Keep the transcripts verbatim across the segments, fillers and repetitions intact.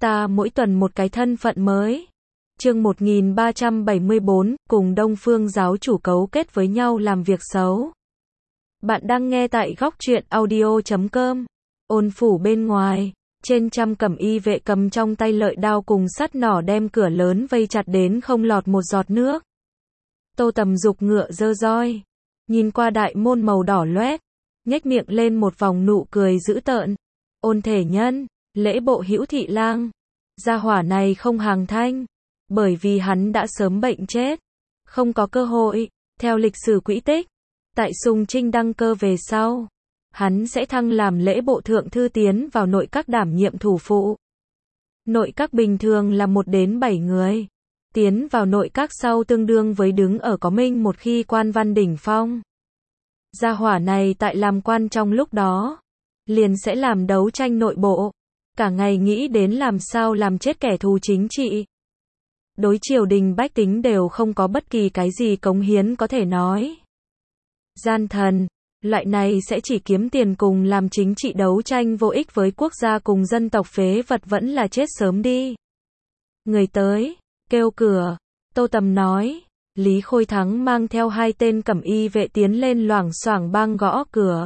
ta mỗi tuần một cái thân phận mới. Chương một nghìn ba trăm bảy mươi bốn, cùng Đông Phương giáo chủ cấu kết với nhau làm việc xấu. Bạn đang nghe tại góc truyện audio chấm com. Ôn phủ bên ngoài, trên trăm cẩm y vệ cầm trong tay lợi đao cùng sắt nỏ đem cửa lớn vây chặt đến không lọt một giọt nước. Tô Tầm giục ngựa giơ roi, nhìn qua đại môn màu đỏ loét, nhếch miệng lên một vòng nụ cười dữ tợn. Ôn Thể Nhân, lễ bộ Hữu Thị Lang, gia hỏa này không hàng thanh, bởi vì hắn đã sớm bệnh chết, không có cơ hội. Theo lịch sử quỹ tích, tại Sùng Trinh đăng cơ về sau, hắn sẽ thăng làm lễ bộ thượng thư tiến vào nội các đảm nhiệm thủ phụ. Nội các bình thường là một đến bảy người, tiến vào nội các sau tương đương với đứng ở có minh một khi quan văn đỉnh phong. Gia hỏa này tại làm quan trong lúc đó, liền sẽ làm đấu tranh nội bộ, cả ngày nghĩ đến làm sao làm chết kẻ thù chính trị. Đối triều đình bách tính đều không có bất kỳ cái gì cống hiến có thể nói. Gian thần, loại này sẽ chỉ kiếm tiền cùng làm chính trị đấu tranh vô ích với quốc gia cùng dân tộc phế vật vẫn là chết sớm đi. Người tới, kêu cửa, Tô Tầm nói. Lý Khôi Thắng mang theo hai tên cẩm y vệ tiến lên loảng xoảng bang gõ cửa.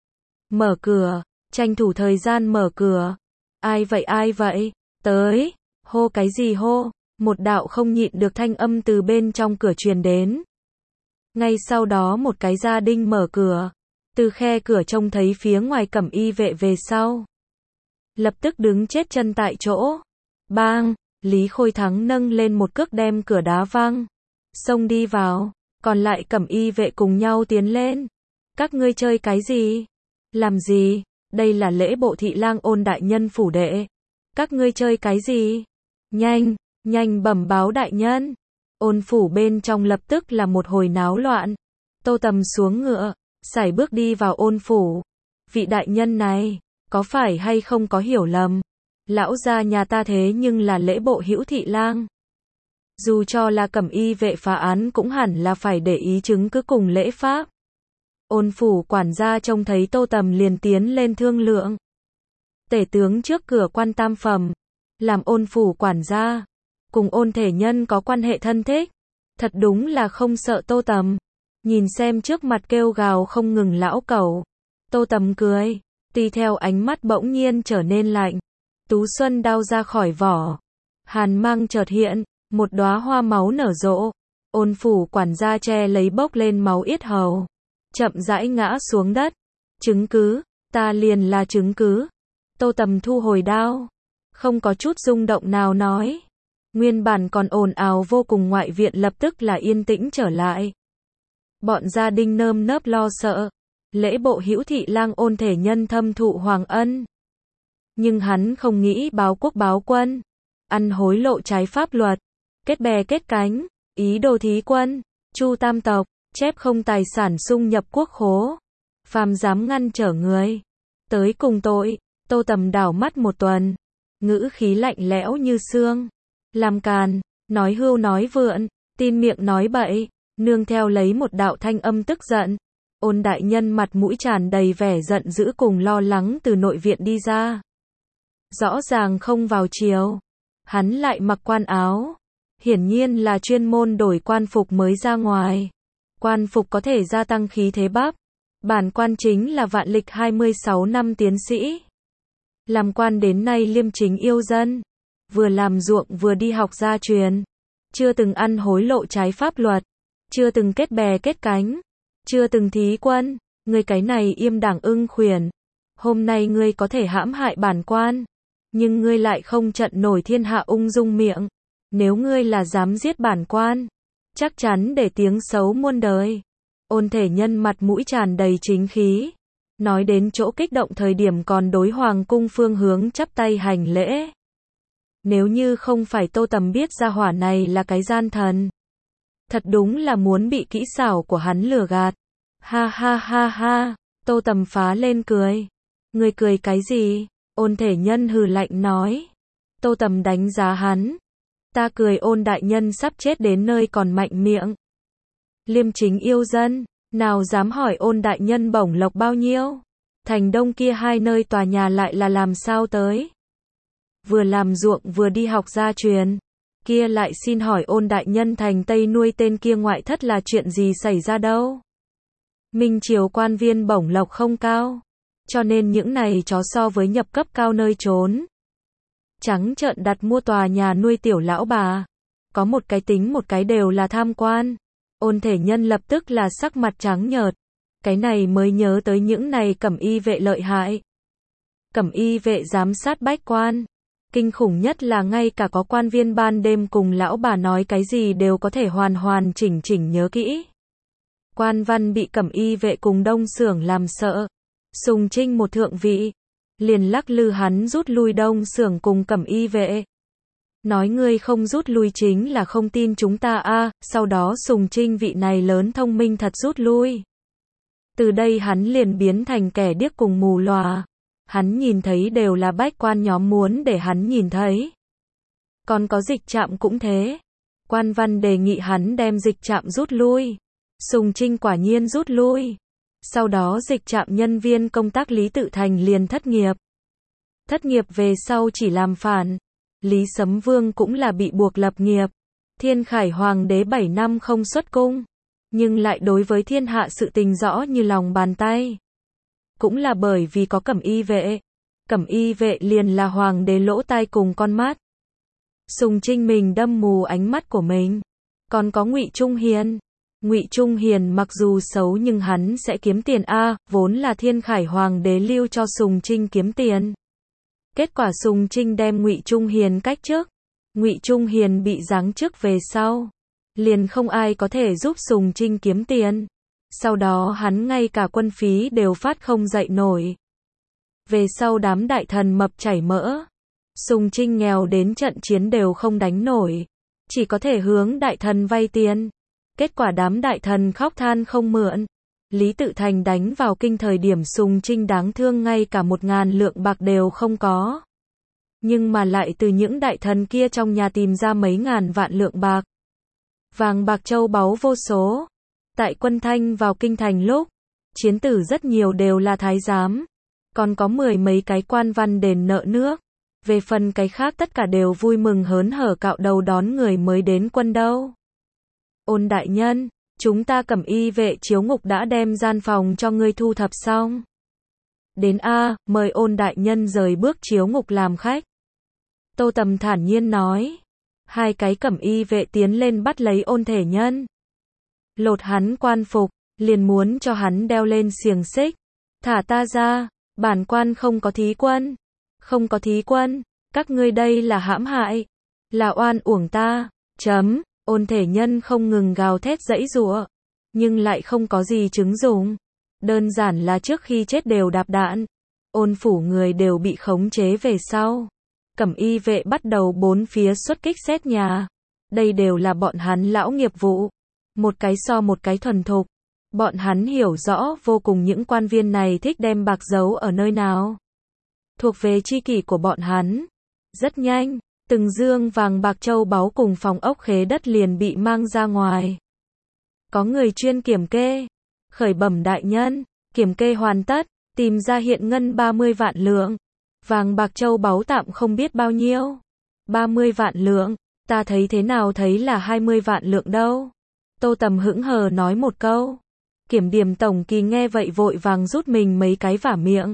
Mở cửa, tranh thủ thời gian mở cửa. Ai vậy ai vậy, tới, hô cái gì hô, một đạo không nhịn được thanh âm từ bên trong cửa truyền đến. Ngay sau đó một cái gia đình mở cửa, từ khe cửa trông thấy phía ngoài cẩm y vệ về sau. Lập tức đứng chết chân tại chỗ. Bang, Lý Khôi Thắng nâng lên một cước đem cửa đá văng. Xông đi vào, còn lại cẩm y vệ cùng nhau tiến lên. Các ngươi chơi cái gì? Làm gì? Đây là lễ bộ thị lang Ôn đại nhân phủ đệ. Các ngươi chơi cái gì? Nhanh, nhanh bẩm báo đại nhân. Ôn phủ bên trong lập tức là một hồi náo loạn. Tô Tầm xuống ngựa, sải bước đi vào ôn phủ. Vị đại nhân này, có phải hay không có hiểu lầm? Lão gia nhà ta thế nhưng là lễ bộ Hữu Thị Lang. Dù cho là cẩm y vệ phá án cũng hẳn là phải để ý chứng cứ cùng lễ pháp. Ôn phủ quản gia trông thấy Tô Tầm liền tiến lên thương lượng. Tể tướng trước cửa quan tam phẩm, làm ôn phủ quản gia, cùng Ôn Thể Nhân có quan hệ thân thích. Thật đúng là không sợ Tô Tầm. Nhìn xem trước mặt kêu gào không ngừng lão cẩu. Tô Tầm cười, tùy theo ánh mắt bỗng nhiên trở nên lạnh. Tú xuân đao ra khỏi vỏ. Hàn mang chợt hiện. Một đóa hoa máu nở rộ, ôn phủ quản gia che lấy bốc lên máu yết hầu, chậm rãi ngã xuống đất. Chứng cứ, ta liền là chứng cứ. Tô Tầm thu hồi đao, không có chút rung động nào nói. Nguyên bản còn ồn ào vô cùng ngoại viện lập tức là yên tĩnh trở lại. Bọn gia đình nơm nớp lo sợ, lễ bộ Hữu Thị Lang Ôn Thể Nhân thâm thụ hoàng ân. Nhưng hắn không nghĩ báo quốc báo quân, ăn hối lộ trái pháp luật. Kết bè kết cánh, ý đồ thí quân, chu tam tộc, chép không tài sản sung nhập quốc khố. Phàm dám ngăn trở người tới cùng tội. Tô Tầm đảo mắt một tuần, ngữ khí lạnh lẽo như xương. Làm càn, nói hưu nói vượn, tin miệng nói bậy, nương theo lấy một đạo thanh âm tức giận. Ôn đại nhân mặt mũi tràn đầy vẻ giận dữ cùng lo lắng từ nội viện đi ra. Rõ ràng không vào chiều, hắn lại mặc quan áo. Hiển nhiên là chuyên môn đổi quan phục mới ra ngoài. Quan phục có thể gia tăng khí thế bắp. Bản quan chính là vạn lịch hai mươi sáu năm tiến sĩ. Làm quan đến nay liêm chính yêu dân. Vừa làm ruộng vừa đi học gia truyền. Chưa từng ăn hối lộ trái pháp luật. Chưa từng kết bè kết cánh. Chưa từng thí quân. Ngươi cái này yêm đảng ưng khuyển. Hôm nay ngươi có thể hãm hại bản quan. Nhưng ngươi lại không trận nổi thiên hạ ung dung miệng. Nếu ngươi là dám giết bản quan, chắc chắn để tiếng xấu muôn đời. Ôn Thể Nhân mặt mũi tràn đầy chính khí. Nói đến chỗ kích động thời điểm còn đối hoàng cung phương hướng chắp tay hành lễ. Nếu như không phải Tô Tầm biết gia hỏa này là cái gian thần, thật đúng là muốn bị kỹ xảo của hắn lừa gạt. Ha ha ha ha, Tô Tầm phá lên cười. Ngươi cười cái gì? Ôn Thể Nhân hừ lạnh nói. Tô Tầm đánh giá hắn. Ta cười Ôn đại nhân sắp chết đến nơi còn mạnh miệng. Liêm chính yêu dân, nào dám hỏi Ôn đại nhân bổng lộc bao nhiêu? Thành Đông kia hai nơi tòa nhà lại là làm sao tới? vừa làm ruộng vừa đi học gia truyền. Kia lại xin hỏi Ôn đại nhân thành Tây nuôi tên kia ngoại thất là chuyện gì xảy ra đâu? Minh triều quan viên bổng lộc không cao, cho nên những này chó so với nhập cấp cao nơi trốn. Trắng trợn đặt mua tòa nhà nuôi tiểu lão bà. Có một cái tính một cái đều là tham quan. Ôn thể nhân lập tức là sắc mặt trắng nhợt. Cái này mới nhớ tới những này cẩm y vệ lợi hại. Cẩm y vệ giám sát bách quan. Kinh khủng nhất là ngay cả có quan viên ban đêm cùng lão bà nói cái gì đều có thể hoàn hoàn chỉnh chỉnh nhớ kỹ. Quan văn bị cẩm y vệ cùng đông xưởng làm sợ. Sùng Trinh một thượng vị, liền lắc lư hắn rút lui đông xưởng cùng cẩm y vệ. Nói ngươi không rút lui chính là không tin chúng ta a. À, sau đó Sùng Trinh vị này lớn thông minh thật rút lui. Từ đây hắn liền biến thành kẻ điếc cùng mù lòa. Hắn nhìn thấy đều là bách quan nhóm muốn để hắn nhìn thấy. Còn có dịch trạm cũng thế. Quan văn đề nghị hắn đem dịch trạm rút lui. Sùng Trinh quả nhiên rút lui. Sau đó dịch trạm nhân viên công tác Lý Tự Thành liền thất nghiệp. Thất nghiệp về sau chỉ làm phản. Lý Sấm Vương cũng là bị buộc lập nghiệp. Thiên Khải Hoàng đế bảy năm không xuất cung. Nhưng lại đối với thiên hạ sự tình rõ như lòng bàn tay. Cũng là bởi vì có cẩm y vệ. Cẩm y vệ liền là hoàng đế lỗ tai cùng con mắt. Sùng Trinh mình đâm mù ánh mắt của mình. Còn có Ngụy Trung Hiền. Ngụy Trung Hiền mặc dù xấu nhưng hắn sẽ kiếm tiền a, à, vốn là Thiên Khải Hoàng đế lưu cho Sùng Trinh kiếm tiền. Kết quả Sùng Trinh đem Ngụy Trung Hiền cách chức. Ngụy Trung Hiền bị giáng chức về sau, liền không ai có thể giúp Sùng Trinh kiếm tiền. Sau đó hắn ngay cả quân phí đều phát không dậy nổi. Về sau đám đại thần mập chảy mỡ. Sùng Trinh nghèo đến trận chiến đều không đánh nổi, chỉ có thể hướng đại thần vay tiền. Kết quả đám đại thần khóc than không mượn. Lý Tự Thành đánh vào kinh thời điểm Sùng Trinh đáng thương ngay cả một ngàn lượng bạc đều không có. Nhưng mà lại từ những đại thần kia trong nhà tìm ra mấy ngàn vạn lượng bạc. Vàng bạc châu báu vô số. Tại quân Thanh vào kinh thành lúc, chiến tử rất nhiều đều là thái giám. Còn có mười mấy cái quan văn đền nợ nước. Về phần cái khác tất cả đều vui mừng hớn hở cạo đầu đón người mới đến quân đâu. Ôn đại nhân, chúng ta cẩm y vệ chiếu ngục đã đem gian phòng cho ngươi thu thập xong. Đến a, mời Ôn đại nhân rời bước chiếu ngục làm khách. Tô Tầm thản nhiên nói. Hai cái cẩm y vệ tiến lên bắt lấy Ôn thể nhân. Lột hắn quan phục, liền muốn cho hắn đeo lên xiềng xích. Thả ta ra, bản quan không có thí quân. Không có thí quân, các ngươi đây là hãm hại. Là oan uổng ta, chấm. Ôn thể nhân không ngừng gào thét giãy giụa, nhưng lại không có gì chứng dùng. Đơn giản là trước khi chết đều đạp đạn. Ôn phủ người đều bị khống chế về sau. Cẩm y vệ bắt đầu bốn phía xuất kích xét nhà. Đây đều là bọn hắn lão nghiệp vụ. Một cái so một cái thuần thục. Bọn hắn hiểu rõ vô cùng những quan viên này thích đem bạc giấu ở nơi nào. Thuộc về chi kỷ của bọn hắn. Rất nhanh. Từng dương vàng bạc châu báu cùng phòng ốc khế đất liền bị mang ra ngoài. Có người chuyên kiểm kê. Khởi bẩm đại nhân, kiểm kê hoàn tất, tìm ra hiện ngân ba mươi vạn lượng. Vàng bạc châu báu tạm không biết bao nhiêu. ba mươi vạn lượng, ta thấy thế nào thấy là hai mươi vạn lượng đâu. Tô Tầm hững hờ nói một câu. Kiểm điểm tổng kỳ nghe vậy vội vàng rút mình mấy cái vả miệng.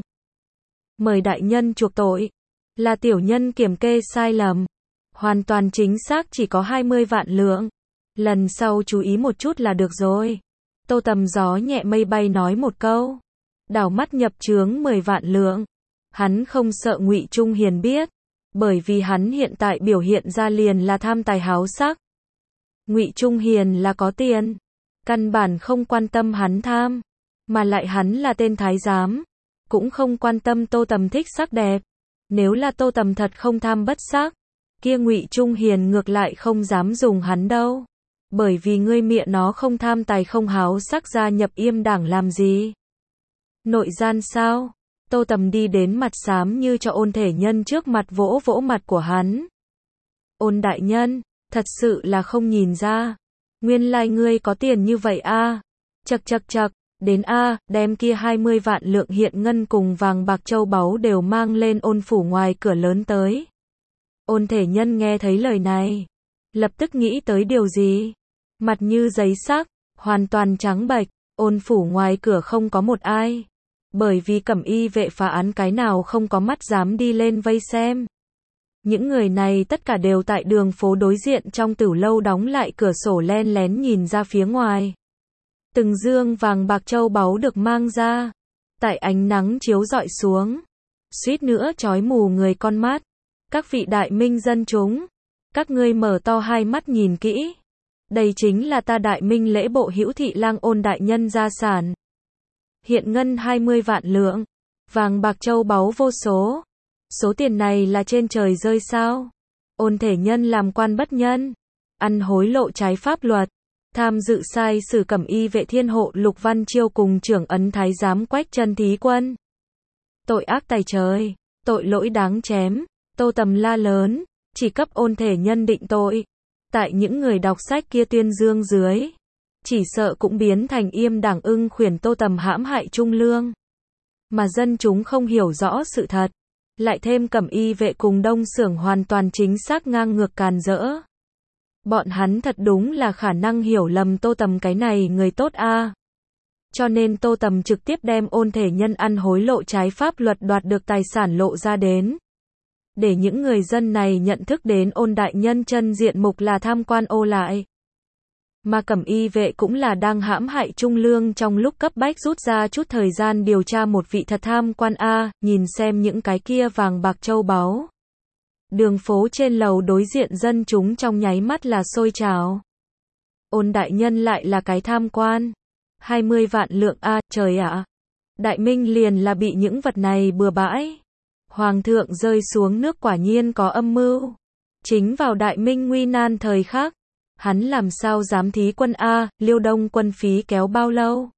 Mời đại nhân chuộc tội. Là tiểu nhân kiểm kê sai lầm. Hoàn toàn chính xác chỉ có hai mươi vạn lượng. Lần sau chú ý một chút là được rồi. Tô Tầm gió nhẹ mây bay nói một câu. Đảo mắt nhập chướng mười vạn lượng. Hắn không sợ Ngụy Trung Hiền biết. Bởi vì hắn hiện tại biểu hiện ra liền là tham tài háo sắc. Ngụy Trung Hiền là có tiền. Căn bản không quan tâm hắn tham. Mà lại hắn là tên thái giám. Cũng không quan tâm Tô Tầm thích sắc đẹp. Nếu là Tô Tầm thật không tham bất sắc, kia Ngụy Trung Hiền ngược lại không dám dùng hắn đâu. Bởi vì ngươi mẹ nó không tham tài không háo sắc gia nhập Yêm đảng làm gì? Nội gian sao? Tô Tầm đi đến mặt xám như cho Ôn thể nhân trước mặt vỗ vỗ mặt của hắn. Ôn đại nhân, thật sự là không nhìn ra. Nguyên lai ngươi có tiền như vậy a. À. Chậc chậc chậc. Đến a, à, đem kia hai mươi vạn lượng hiện ngân cùng vàng bạc châu báu đều mang lên Ôn phủ ngoài cửa lớn tới. Ôn Thể Nhân nghe thấy lời này, lập tức nghĩ tới điều gì. Mặt như giấy sắc, hoàn toàn trắng bệch, ôn phủ ngoài cửa không có một ai. Bởi vì cẩm y vệ phá án cái nào không có mắt dám đi lên vây xem. Những người này tất cả đều tại đường phố đối diện trong tửu lâu đóng lại cửa sổ len lén nhìn ra phía ngoài. Từng dương vàng bạc châu báu được mang ra, tại ánh nắng chiếu rọi xuống, suýt nữa chói mù người con mắt. Các vị đại minh dân chúng, các ngươi mở to hai mắt nhìn kỹ. Đây chính là ta Đại Minh lễ bộ Hữu Thị Lang Ôn đại nhân gia sản. Hiện ngân hai mươi vạn lượng, vàng bạc châu báu vô số. Số tiền này là trên trời rơi sao? Ôn Thể Nhân làm quan bất nhân, ăn hối lộ trái pháp luật, tham dự sai sử cẩm y vệ thiên hộ Lục Văn Chiêu cùng trưởng ấn thái giám Quách Chân Thí Quân. Tội ác tày trời, tội lỗi đáng chém. Tô Tầm la lớn, chỉ cấp Ôn Thể Nhân định tội. Tại những người đọc sách kia tuyên dương dưới, chỉ sợ cũng biến thành Yêm Đảng ưng khuyển Tô Tầm hãm hại Trung Lương. Mà dân chúng không hiểu rõ sự thật, lại thêm cẩm y vệ cùng Đông Xưởng hoàn toàn chính xác ngang ngược càn rỡ. Bọn hắn thật đúng là khả năng hiểu lầm Tô Tầm cái này người tốt a. Cho nên Tô Tầm trực tiếp đem Ôn Thể Nhân ăn hối lộ trái pháp luật đoạt được tài sản lộ ra đến. Để những người dân này nhận thức đến Ôn đại nhân chân diện mục là tham quan ô lại. Mà cẩm y vệ cũng là đang hãm hại Trung Lương trong lúc cấp bách rút ra chút thời gian điều tra một vị thật tham quan a, nhìn xem những cái kia vàng bạc châu báu. Đường phố trên lầu đối diện dân chúng trong nháy mắt là sôi trào. Ôn đại nhân lại là cái tham quan. hai mươi vạn lượng a, trời ạ. Đại Minh liền là bị những vật này bừa bãi. Hoàng thượng rơi xuống nước quả nhiên có âm mưu. Chính vào Đại Minh nguy nan thời khắc, hắn làm sao dám thí quân a, Liêu Đông quân phí kéo bao lâu?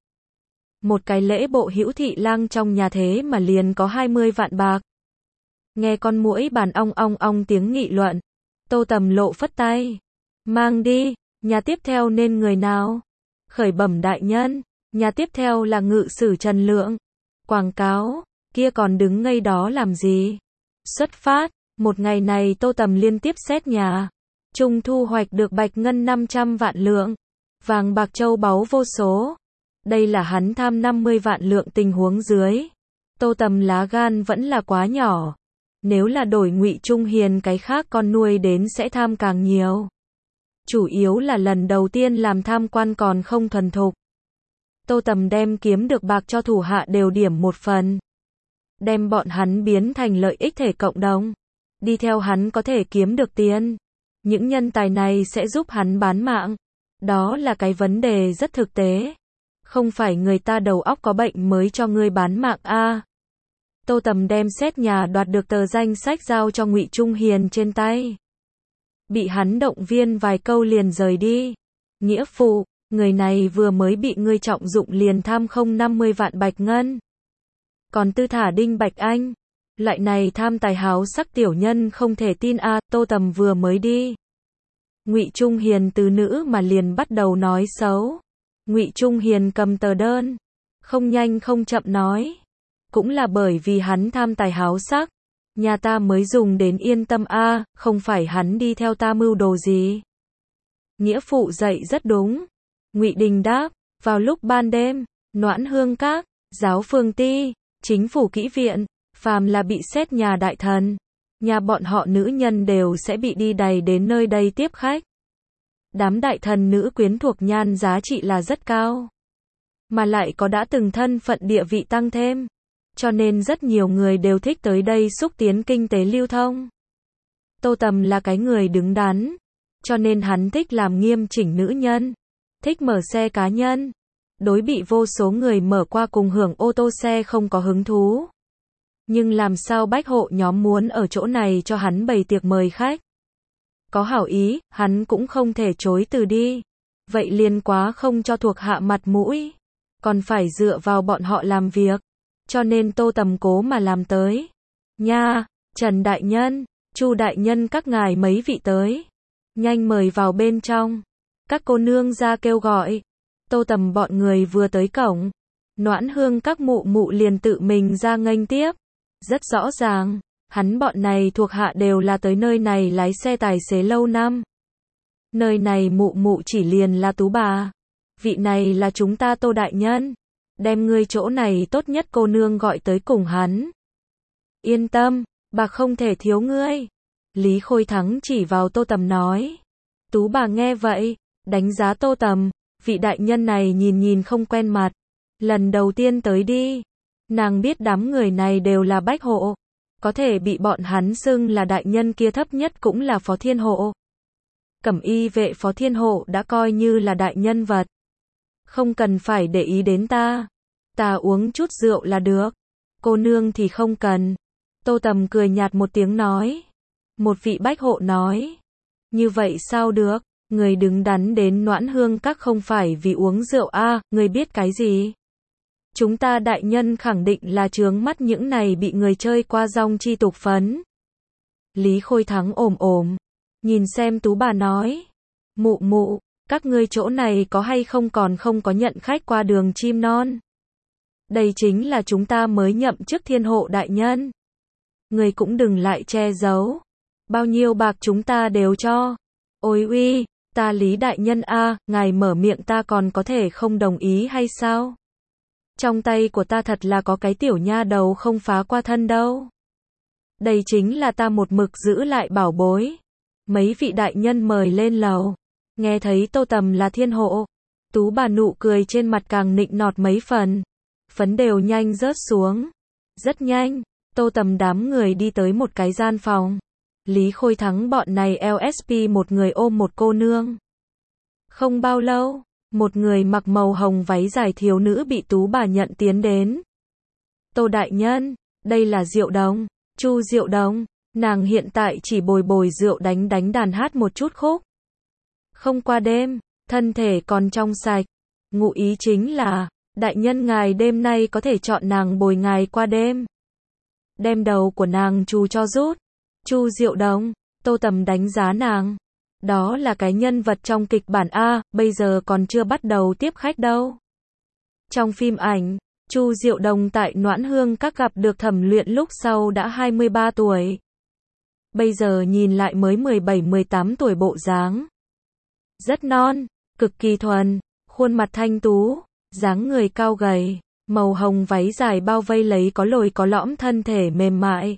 Một cái lễ bộ Hữu Thị Lang trong nhà thế mà liền có hai mươi vạn bạc. Nghe con muỗi bàn ong ong ong tiếng nghị luận, Tô Tầm lộ phất tay. Mang đi, nhà tiếp theo nên người nào? Khởi bẩm đại nhân, nhà tiếp theo là ngự sử Trần Lượng. Quảng cáo, kia còn đứng ngây đó làm gì? Xuất phát, một ngày này Tô Tầm liên tiếp xét nhà. Trung thu hoạch được bạch ngân năm trăm vạn lượng, vàng bạc châu báu vô số. Đây là hắn tham năm mươi vạn lượng tình huống dưới. Tô Tầm lá gan vẫn là quá nhỏ. Nếu là đổi Ngụy Trung Hiền cái khác con nuôi đến sẽ tham càng nhiều. Chủ yếu là lần đầu tiên làm tham quan còn không thuần thục. Tô Tầm đem kiếm được bạc cho thủ hạ đều điểm một phần. Đem bọn hắn biến thành lợi ích thể cộng đồng. Đi theo hắn có thể kiếm được tiền. Những nhân tài này sẽ giúp hắn bán mạng. Đó là cái vấn đề rất thực tế. Không phải người ta đầu óc có bệnh mới cho ngươi bán mạng a. Tô Tầm đem xét nhà đoạt được tờ danh sách giao cho Ngụy Trung Hiền trên tay. Bị hắn động viên vài câu liền rời đi. Nghĩa phụ, người này vừa mới bị ngươi trọng dụng liền tham không năm mươi vạn bạch ngân. Còn tư thả Đinh Bạch Anh, loại này tham tài háo sắc tiểu nhân không thể tin a. À, Tô Tầm vừa mới đi. Ngụy Trung Hiền từ nữ mà liền bắt đầu nói xấu. Ngụy Trung Hiền cầm tờ đơn, không nhanh không chậm nói. Cũng là bởi vì hắn tham tài háo sắc, nhà ta mới dùng đến yên tâm a, à, không phải hắn đi theo ta mưu đồ gì. Nghĩa phụ dạy rất đúng. Ngụy Đình đáp, vào lúc ban đêm, Noãn Hương Các, Giáo Phường Ti, Chính phủ Kỹ Viện, phàm là bị xét nhà đại thần, nhà bọn họ nữ nhân đều sẽ bị đi đày đến nơi đây tiếp khách. Đám đại thần nữ quyến thuộc nhan giá trị là rất cao, mà lại có đã từng thân phận địa vị tăng thêm, cho nên rất nhiều người đều thích tới đây xúc tiến kinh tế lưu thông. Tô Tầm là cái người đứng đắn, cho nên hắn thích làm nghiêm chỉnh nữ nhân, thích mở xe cá nhân, đối bị vô số người mở qua cùng hưởng ô tô xe không có hứng thú. Nhưng làm sao bách hộ nhóm muốn ở chỗ này cho hắn bày tiệc mời khách? Có hảo ý, hắn cũng không thể chối từ đi. Vậy liền quá không cho thuộc hạ mặt mũi, còn phải dựa vào bọn họ làm việc. Cho nên Tô Tầm cố mà làm tới. Nha, Trần Đại Nhân, Chu Đại Nhân các ngài mấy vị tới. Nhanh mời vào bên trong. Các cô nương ra kêu gọi. Tô Tầm bọn người vừa tới cổng. Noãn Hương các mụ mụ liền tự mình ra nghênh tiếp. Rất rõ ràng, Hắn bọn này thuộc hạ đều là tới nơi này lái xe tài xế lâu năm. Nơi này mụ mụ chỉ liền là Tú bà. Vị này là chúng ta Tô đại nhân. Đem ngươi chỗ này tốt nhất cô nương gọi tới cùng hắn. Yên tâm, bà không thể thiếu ngươi. Lý Khôi Thắng chỉ vào Tô Tầm nói. Tú bà nghe vậy, đánh giá Tô Tầm, vị đại nhân này nhìn nhìn không quen mặt. Lần đầu tiên tới đi. Nàng biết đám người này đều là bách hộ. Có thể bị bọn hắn xưng là đại nhân kia thấp nhất cũng là phó thiên hộ. Cẩm y vệ phó thiên hộ đã coi như là đại nhân vật. Không cần phải để ý đến ta. Ta uống chút rượu là được. Cô nương thì không cần. Tô Tầm cười nhạt một tiếng nói. Một vị bách hộ nói. Như vậy sao được? Người đứng đắn đến Noãn Hương các không phải vì uống rượu a, à, người biết cái gì? Chúng ta đại nhân khẳng định là chướng mắt những này bị người chơi qua rong chi tục phấn. Lý Khôi Thắng ồm ồm. Nhìn xem Tú bà nói. Mụ mụ, các ngươi chỗ này có hay không còn không có nhận khách qua đường chim non? Đây chính là chúng ta mới nhậm chức thiên hộ đại nhân. Người cũng đừng lại che giấu. Bao nhiêu bạc chúng ta đều cho. Ôi uy, ta Lý đại nhân a, à, ngài mở miệng ta còn có thể không đồng ý hay sao? Trong tay của ta thật là có cái tiểu nha đầu không phá qua thân đâu. Đây chính là ta một mực giữ lại bảo bối. Mấy vị đại nhân mời lên lầu. Nghe thấy Tô Tầm là thiên hộ. Tú bà nụ cười trên mặt càng nịnh nọt mấy phần. Phấn đều nhanh rớt xuống. Rất nhanh, Tô Tầm đám người đi tới một cái gian phòng. Lý Khôi Thắng bọn này lờ ét pê một người ôm một cô nương. Không bao lâu, một người mặc màu hồng váy dài thiếu nữ bị Tú bà nhận tiến đến. Tô đại nhân, đây là Diệu Đồng, Chu Diệu Đồng, nàng hiện tại chỉ bồi bồi rượu đánh đánh đàn hát một chút khúc. Không qua đêm, thân thể còn trong sạch. Ngụ ý chính là, đại nhân ngài đêm nay có thể chọn nàng bồi ngài qua đêm. Đem đầu của nàng Chu cho rút. Chu Diệu Đồng, Tô Tầm đánh giá nàng. Đó là cái nhân vật trong kịch bản A, bây giờ còn chưa bắt đầu tiếp khách đâu. Trong phim ảnh, Chu Diệu Đồng tại Noãn Hương các gặp được Thẩm Luyện lúc sau đã hai mươi ba tuổi. Bây giờ nhìn lại mới mười bảy mười tám tuổi bộ dáng. Rất non, cực kỳ thuần, khuôn mặt thanh tú, dáng người cao gầy, màu hồng váy dài bao vây lấy có lồi có lõm thân thể mềm mại.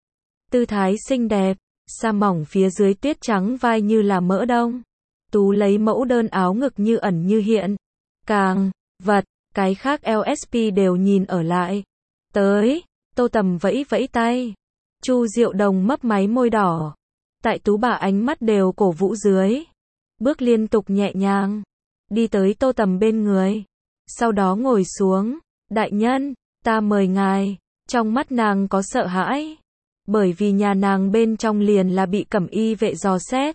Tư thái xinh đẹp, sa mỏng phía dưới tuyết trắng vai như là mỡ đông. Tú lấy mẫu đơn áo ngực như ẩn như hiện. Càng, vật, cái khác lờ ét pê đều nhìn ở lại. Tới, Tô Tầm vẫy vẫy tay. Chu Diệu Đồng mấp máy môi đỏ. Tại Tú bà ánh mắt đều cổ vũ dưới. Bước liên tục nhẹ nhàng. Đi tới Tô Tầm bên người. Sau đó ngồi xuống. Đại nhân, ta mời ngài. Trong mắt nàng có sợ hãi. Bởi vì nhà nàng bên trong liền là bị Cẩm y vệ dò xét.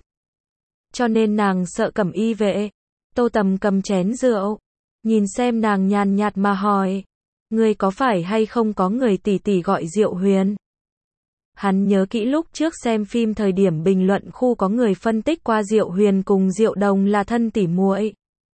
Cho nên nàng sợ Cẩm y vệ. Tô Tầm cầm chén rượu. Nhìn xem nàng nhàn nhạt mà hỏi. Ngươi có phải hay không có người tỷ tỷ gọi Diệu Huyền? Hắn nhớ kỹ lúc trước xem phim thời điểm bình luận khu có người phân tích qua Diệu Huyền cùng Diệu Đồng là thân tỷ muội.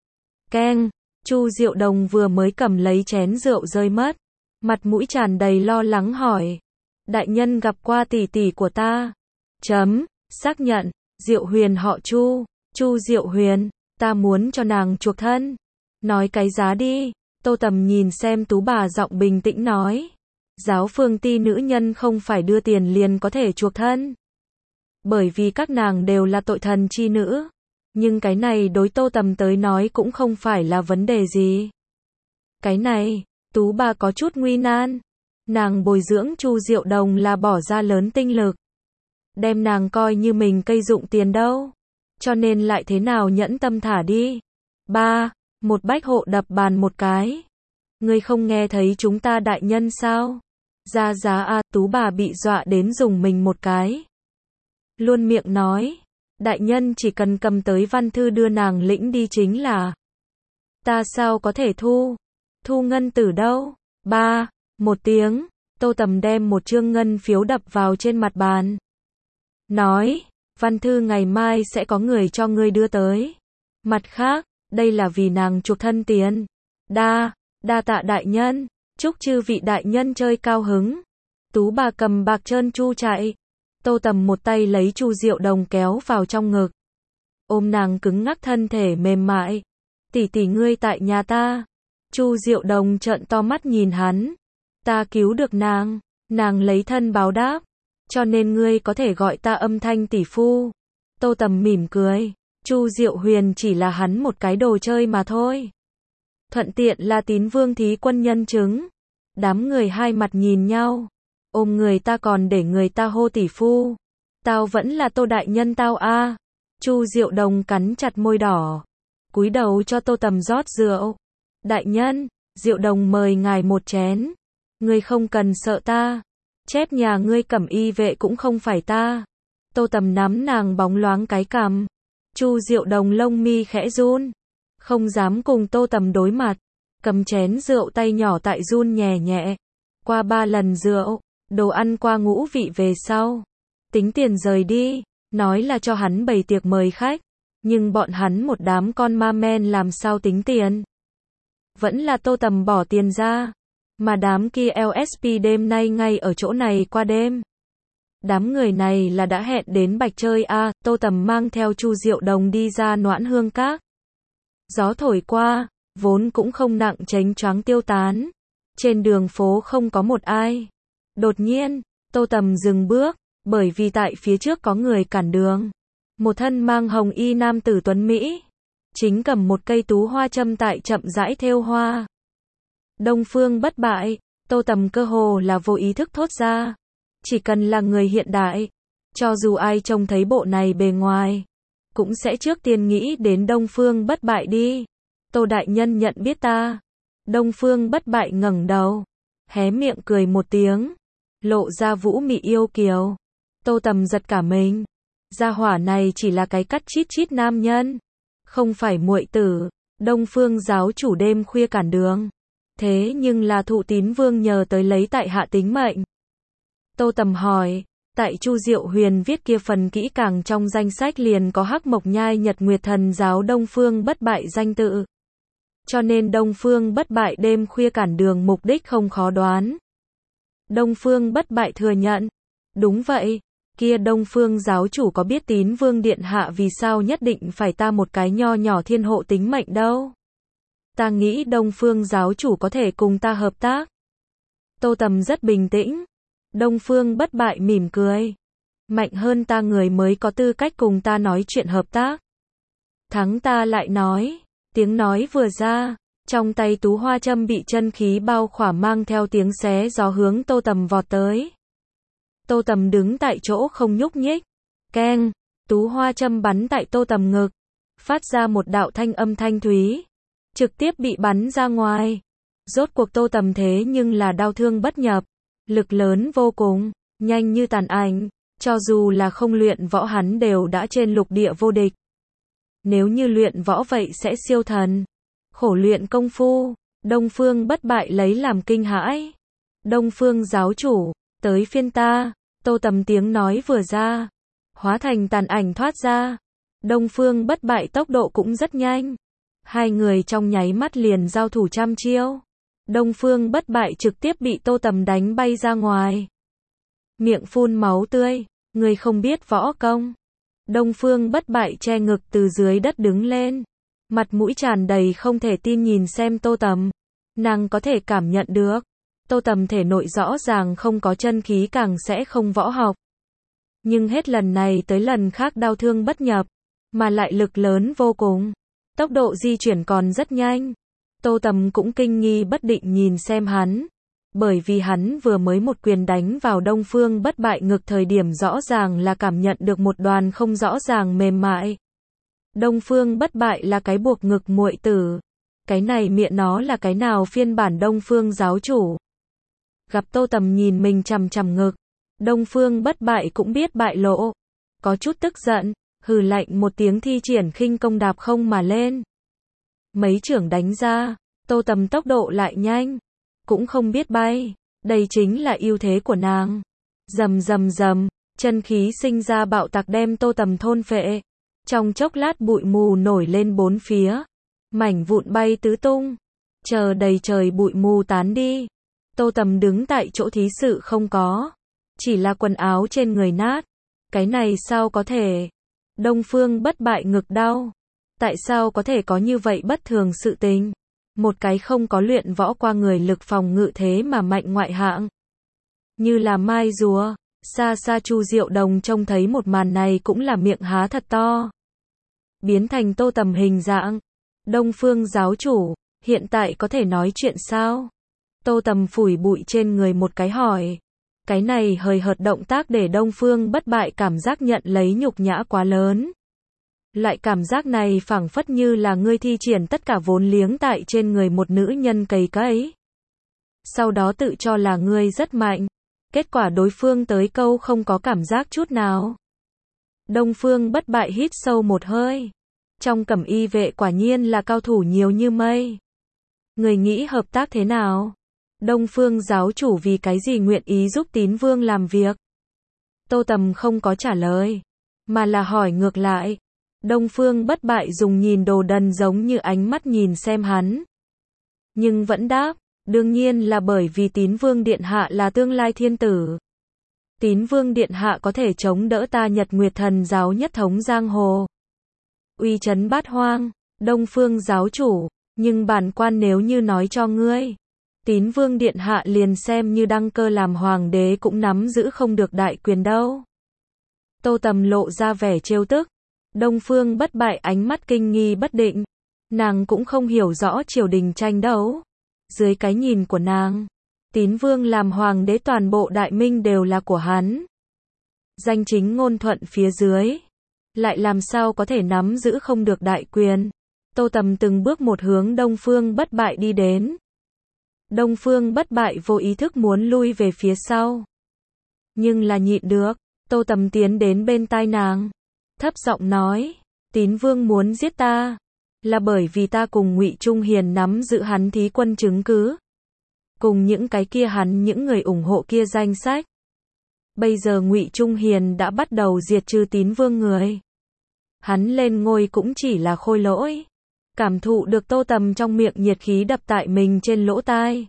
Keng, Chu Diệu Đồng vừa mới cầm lấy chén rượu rơi mất. Mặt mũi tràn đầy lo lắng hỏi. Đại nhân gặp qua tỷ tỷ của ta. Chấm, xác nhận, Diệu Huyền họ Chu, Chu Diệu Huyền, ta muốn cho nàng chuộc thân. Nói cái giá đi. Tô Tầm nhìn xem Tú bà giọng bình tĩnh nói. Giáo phương ti nữ nhân không phải đưa tiền liền có thể chuộc thân. Bởi vì các nàng đều là tội thần chi nữ. Nhưng cái này đối Tô Tầm tới nói cũng không phải là vấn đề gì. Cái này, Tú bà có chút nguy nan. Nàng bồi dưỡng Chu Diệu Đồng là bỏ ra lớn tinh lực. Đem nàng coi như mình cây dụng tiền đâu. Cho nên lại thế nào nhẫn tâm thả đi. Ba, một bách hộ đập bàn một cái. Ngươi không nghe thấy chúng ta đại nhân sao? Ra giá a, Tú bà bị dọa đến dùng mình một cái. Luôn miệng nói. Đại nhân chỉ cần cầm tới văn thư đưa nàng lĩnh đi chính là. Ta sao có thể thu? Thu ngân tử đâu? Ba, một tiếng. Tô Tầm đem một chương ngân phiếu đập vào trên mặt bàn. Nói, văn thư ngày mai sẽ có người cho ngươi đưa tới. Mặt khác, đây là vì nàng chuộc thân tiền. Đa, đa tạ đại nhân, chúc chư vị đại nhân chơi cao hứng. Tú bà cầm bạc trơn Chu chạy. Tô Tầm một tay lấy Chu Diệu Đồng kéo vào trong ngực. Ôm nàng cứng ngắc thân thể mềm mại. Tỷ tỷ ngươi tại nhà ta. Chu Diệu Đồng trợn to mắt nhìn hắn. Ta cứu được nàng. Nàng lấy thân báo đáp. Cho nên ngươi có thể gọi ta âm thanh tỷ phu. Tô Tầm mỉm cười. Chu Diệu Huyền chỉ là hắn một cái đồ chơi mà thôi. Thuận tiện là Tín Vương thí quân nhân chứng. Đám người hai mặt nhìn nhau. Ôm người ta còn để người ta hô tỷ phu. Tao vẫn là Tô đại nhân tao a. Chu Diệu Đồng cắn chặt môi đỏ. Cúi đầu cho Tô Tầm rót rượu. Đại nhân, Diệu Đồng mời ngài một chén. Ngươi không cần sợ ta. Chép nhà ngươi cẩm y vệ cũng không phải ta. Tô Tầm nắm nàng bóng loáng cái cằm. Chu Diệu Đồng lông mi khẽ run. Không dám cùng Tô Tầm đối mặt. Cầm chén rượu tay nhỏ tại run nhẹ nhẹ. Qua ba lần rượu, đồ ăn qua ngũ vị về sau. Tính tiền rời đi. Nói là cho hắn bày tiệc mời khách. Nhưng bọn hắn một đám con ma men làm sao tính tiền. Vẫn là Tô Tầm bỏ tiền ra. Mà đám kia lờ ét pê đêm nay ngay ở chỗ này qua đêm. Đám người này là đã hẹn đến Bạch chơi a. À, Tô Tầm mang theo Chu Diệu Đồng đi ra Noãn Hương Các. Gió thổi qua, vốn cũng không nặng chánh choáng tiêu tán. Trên đường phố không có một ai. Đột nhiên, Tô Tầm dừng bước, bởi vì tại phía trước có người cản đường. Một thân mang hồng y nam tử tuấn Mỹ. Chính cầm một cây tú hoa châm tại chậm rãi thêu hoa. Đông Phương Bất Bại, Tô Tầm cơ hồ là vô ý thức thốt ra. Chỉ cần là người hiện đại, cho dù ai trông thấy bộ này bề ngoài, cũng sẽ trước tiên nghĩ đến Đông Phương Bất Bại đi. Tô đại nhân nhận biết ta. Đông Phương Bất Bại ngẩng đầu, hé miệng cười một tiếng, lộ ra vũ mị yêu kiều. Tô Tầm giật cả mình. Gia hỏa này chỉ là cái cắt chít chít nam nhân, không phải muội tử. Đông Phương giáo chủ đêm khuya cản đường, thế nhưng là thụ Tín Vương nhờ tới lấy tại hạ tính mệnh. Tô Tầm hỏi, tại Chu Diệu Huyền viết kia phần kỹ càng trong danh sách liền có Hắc Mộc Nhai Nhật Nguyệt Thần giáo Đông Phương Bất Bại danh tự. Cho nên Đông Phương Bất Bại đêm khuya cản đường mục đích không khó đoán. Đông Phương Bất Bại thừa nhận. Đúng vậy, kia Đông Phương giáo chủ có biết Tín Vương điện hạ vì sao nhất định phải ta một cái nho nhỏ thiên hộ tính mệnh đâu. Ta nghĩ Đông Phương giáo chủ có thể cùng ta hợp tác. Tô Tầm rất bình tĩnh. Đông Phương Bất Bại mỉm cười. Mạnh hơn ta người mới có tư cách cùng ta nói chuyện hợp tác. Thắng ta lại nói. Tiếng nói vừa ra, trong tay tú hoa châm bị chân khí bao khỏa mang theo tiếng xé gió hướng Tô Tầm vọt tới. Tô Tầm đứng tại chỗ không nhúc nhích. Keng, tú hoa châm bắn tại Tô Tầm ngực, phát ra một đạo thanh âm thanh thúy, trực tiếp bị bắn ra ngoài. Rốt cuộc Tô Tầm thế nhưng là đao thương bất nhập, lực lớn vô cùng, nhanh như tàn ảnh, cho dù là không luyện võ hắn đều đã trên lục địa vô địch. Nếu như luyện võ vậy sẽ siêu thần. Khổ luyện công phu, Đông Phương Bất Bại lấy làm kinh hãi. Đông Phương giáo chủ, tới phiên ta. Tô Tầm tiếng nói vừa ra, hóa thành tàn ảnh thoát ra. Đông Phương Bất Bại tốc độ cũng rất nhanh. Hai người trong nháy mắt liền giao thủ trăm chiêu. Đông Phương Bất Bại trực tiếp bị Tô Tầm đánh bay ra ngoài. Miệng phun máu tươi, người không biết võ công. Đông Phương Bất Bại che ngực từ dưới đất đứng lên. Mặt mũi tràn đầy không thể tin nhìn xem Tô Tầm. Nàng có thể cảm nhận được. Tô Tầm thể nội rõ ràng không có chân khí càng sẽ không võ học. Nhưng hết lần này tới lần khác đao thương bất nhập. Mà lại lực lớn vô cùng. Tốc độ di chuyển còn rất nhanh. Tô Tầm cũng kinh nghi bất định nhìn xem hắn. Bởi vì hắn vừa mới một quyền đánh vào Đông Phương Bất Bại ngực thời điểm rõ ràng là cảm nhận được một đoàn không rõ ràng mềm mại. Đông Phương Bất Bại là cái buộc ngực muội tử. Cái này miệng nó là cái nào phiên bản Đông Phương giáo chủ. Gặp Tô Tầm nhìn mình chằm chằm ngực. Đông Phương Bất Bại cũng biết bại lộ. Có chút tức giận, hừ lạnh một tiếng thi triển khinh công đạp không mà lên. Mấy chưởng đánh ra, Tô Tầm tốc độ lại nhanh. Cũng không biết bay, đây chính là ưu thế của nàng. Rầm rầm rầm, chân khí sinh ra bạo tạc đem Tô Tầm thôn phệ. Trong chốc lát bụi mù nổi lên bốn phía, mảnh vụn bay tứ tung. Chờ đầy trời bụi mù tán đi, Tô Tầm đứng tại chỗ thí sự không có. Chỉ là quần áo trên người nát. Cái này sao có thể? Đông Phương Bất Bại ngực đau. Tại sao có thể có như vậy bất thường sự tình? Một cái không có luyện võ qua người lực phòng ngự thế mà mạnh ngoại hạng. Như là mai rùa. Xa xa Chu Diệu Đồng trông thấy một màn này cũng là miệng há thật to. Biến thành Tô Tầm hình dạng. Đông Phương giáo chủ, hiện tại có thể nói chuyện sao? Tô Tầm phủi bụi trên người một cái hỏi. Cái này hời hợt động tác để Đông Phương Bất Bại cảm giác nhận lấy nhục nhã quá lớn. Loại cảm giác này phảng phất như là ngươi thi triển tất cả vốn liếng tại trên người một nữ nhân cày cấy. Sau đó tự cho là ngươi rất mạnh. Kết quả đối phương tới câu không có cảm giác chút nào. Đông Phương Bất Bại hít sâu một hơi. Trong cẩm y vệ quả nhiên là cao thủ nhiều như mây. Người nghĩ hợp tác thế nào? Đông Phương giáo chủ vì cái gì nguyện ý giúp Tín Vương làm việc? Tô Tầm không có trả lời, mà là hỏi ngược lại. Đông Phương Bất Bại dùng nhìn đồ đần giống như ánh mắt nhìn xem hắn. Nhưng vẫn đáp, đương nhiên là bởi vì Tín Vương Điện Hạ là tương lai thiên tử. Tín Vương Điện Hạ có thể chống đỡ ta Nhật Nguyệt Thần giáo nhất thống giang hồ. Uy chấn bát hoang, Đông Phương giáo chủ, nhưng bản quan nếu như nói cho ngươi. Tín Vương Điện Hạ liền xem như đăng cơ làm hoàng đế cũng nắm giữ không được đại quyền đâu. Tô Tầm lộ ra vẻ trêu tức. Đông Phương Bất Bại ánh mắt kinh nghi bất định. Nàng cũng không hiểu rõ triều đình tranh đấu. Dưới cái nhìn của nàng, Tín Vương làm hoàng đế toàn bộ đại minh đều là của hắn. Danh chính ngôn thuận phía dưới. Lại làm sao có thể nắm giữ không được đại quyền. Tô Tầm từng bước một hướng Đông Phương Bất Bại đi đến. Đông Phương Bất Bại vô ý thức muốn lui về phía sau. Nhưng là nhịn được. Tô Tầm tiến đến bên tai nàng. Thấp giọng nói. Tín Vương muốn giết ta. Là bởi vì ta cùng Ngụy Trung Hiền nắm giữ hắn thí quân chứng cứ. Cùng những cái kia hắn những người ủng hộ kia danh sách. Bây giờ Ngụy Trung Hiền đã bắt đầu diệt trừ Tín Vương người. Hắn lên ngôi cũng chỉ là khôi lỗi. Cảm thụ được Tô Tầm trong miệng nhiệt khí đập tại mình trên lỗ tai.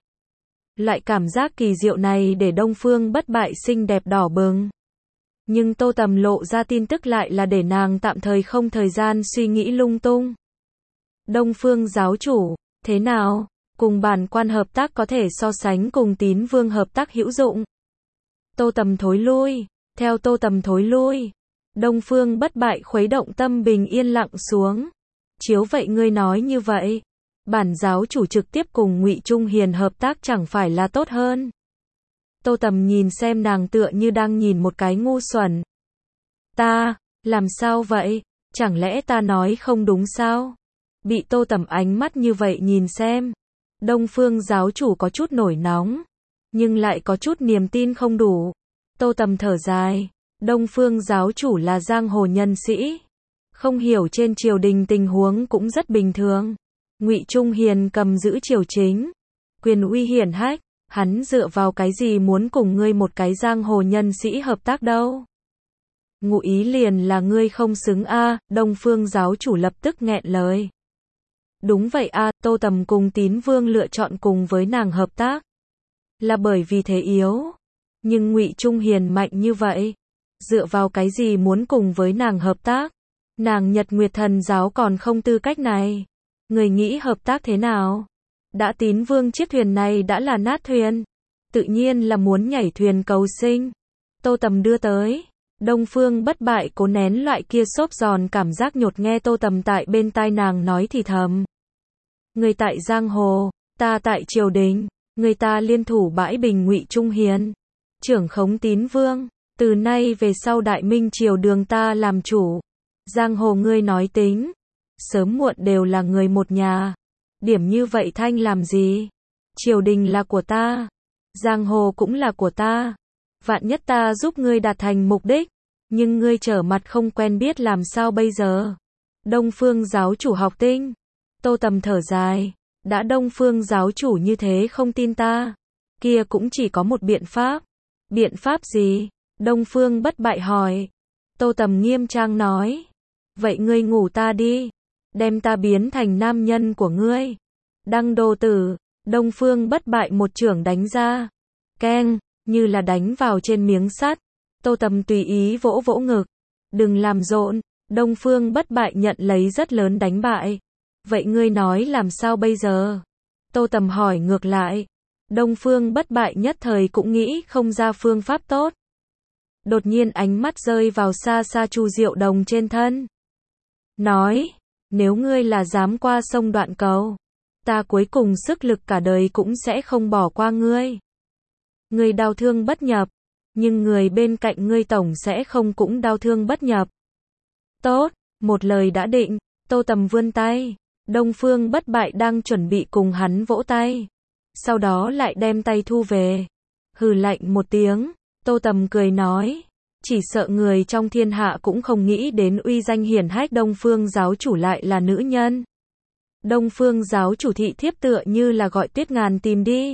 Lại cảm giác kỳ diệu này để Đông Phương Bất Bại xinh đẹp đỏ bừng. Nhưng Tô Tầm lộ ra tin tức lại là để nàng tạm thời không thời gian suy nghĩ lung tung. Đông Phương giáo chủ, thế nào? Cùng bản quan hợp tác có thể so sánh cùng Tín Vương hợp tác hữu dụng. Tô Tầm thối lui, theo Tô Tầm thối lui. Đông Phương Bất Bại khuấy động tâm bình yên lặng xuống. Chiếu vậy ngươi nói như vậy, bản giáo chủ trực tiếp cùng Ngụy Trung Hiền hợp tác chẳng phải là tốt hơn. Tô Tầm nhìn xem nàng tựa như đang nhìn một cái ngu xuẩn. Ta, làm sao vậy? Chẳng lẽ ta nói không đúng sao? Bị Tô Tầm ánh mắt như vậy nhìn xem. Đông Phương giáo chủ có chút nổi nóng, nhưng lại có chút niềm tin không đủ. Tô Tầm thở dài. Đông Phương giáo chủ là giang hồ nhân sĩ. Không hiểu trên triều đình tình huống cũng rất bình thường. Ngụy Trung Hiền cầm giữ triều chính. Quyền uy hiển hách. Hắn dựa vào cái gì muốn cùng ngươi một cái giang hồ nhân sĩ hợp tác đâu? Ngụ ý liền là ngươi không xứng a. À, Đông Phương giáo chủ lập tức nghẹn lời. Đúng vậy a. À, Tô Tầm cùng Tín Vương lựa chọn cùng với nàng hợp tác. Là bởi vì thế yếu. Nhưng Ngụy Trung Hiền mạnh như vậy. Dựa vào cái gì muốn cùng với nàng hợp tác? Nàng Nhật Nguyệt Thần giáo còn không tư cách này. Người nghĩ hợp tác thế nào? Đã Tín Vương chiếc thuyền này đã là nát thuyền. Tự nhiên là muốn nhảy thuyền cầu sinh. Tô Tầm đưa tới. Đông Phương Bất Bại cố nén loại kia xốp giòn cảm giác nhột nghe Tô Tầm tại bên tai nàng nói thì thầm. Người tại giang hồ, ta tại triều đình, người ta liên thủ bãi bình Ngụy Trung Hiền. Trưởng khống Tín Vương, từ nay về sau đại minh triều đường ta làm chủ. Giang hồ ngươi nói tính. Sớm muộn đều là người một nhà. Điểm như vậy thanh làm gì? Triều đình là của ta. Giang hồ cũng là của ta. Vạn nhất ta giúp ngươi đạt thành mục đích. Nhưng ngươi trở mặt không quen biết làm sao bây giờ? Đông Phương giáo chủ học tinh. Tô Tầm thở dài. Đã Đông Phương giáo chủ như thế không tin ta. Kia cũng chỉ có một biện pháp. Biện pháp gì? Đông Phương Bất Bại hỏi. Tô Tầm nghiêm trang nói. Vậy ngươi ngủ ta đi. Đem ta biến thành nam nhân của ngươi. Đăng đô tử. Đông Phương Bất Bại một chưởng đánh ra. Keng, như là đánh vào trên miếng sắt. Tô Tầm tùy ý vỗ vỗ ngực. Đừng làm rộn, Đông Phương Bất Bại nhận lấy rất lớn đánh bại. Vậy ngươi nói làm sao bây giờ? Tô Tầm hỏi ngược lại. Đông Phương Bất Bại nhất thời cũng nghĩ không ra phương pháp tốt. Đột nhiên ánh mắt rơi vào xa xa Chu Diệu Đồng trên thân. Nói, nếu ngươi là dám qua sông Đoạn Cầu, ta cuối cùng sức lực cả đời cũng sẽ không bỏ qua ngươi. Ngươi đau thương bất nhập, nhưng người bên cạnh ngươi tổng sẽ không cũng đau thương bất nhập. Tốt, một lời đã định, Tô Tầm vươn tay. Đông Phương Bất Bại đang chuẩn bị cùng hắn vỗ tay. Sau đó lại đem tay thu về. Hừ lạnh một tiếng, Tô Tầm cười nói. Chỉ sợ người trong thiên hạ cũng không nghĩ đến uy danh hiển hách Đông Phương giáo chủ lại là nữ nhân. Đông Phương giáo chủ thị thiếp tựa như là gọi Tuyết Ngàn tìm đi.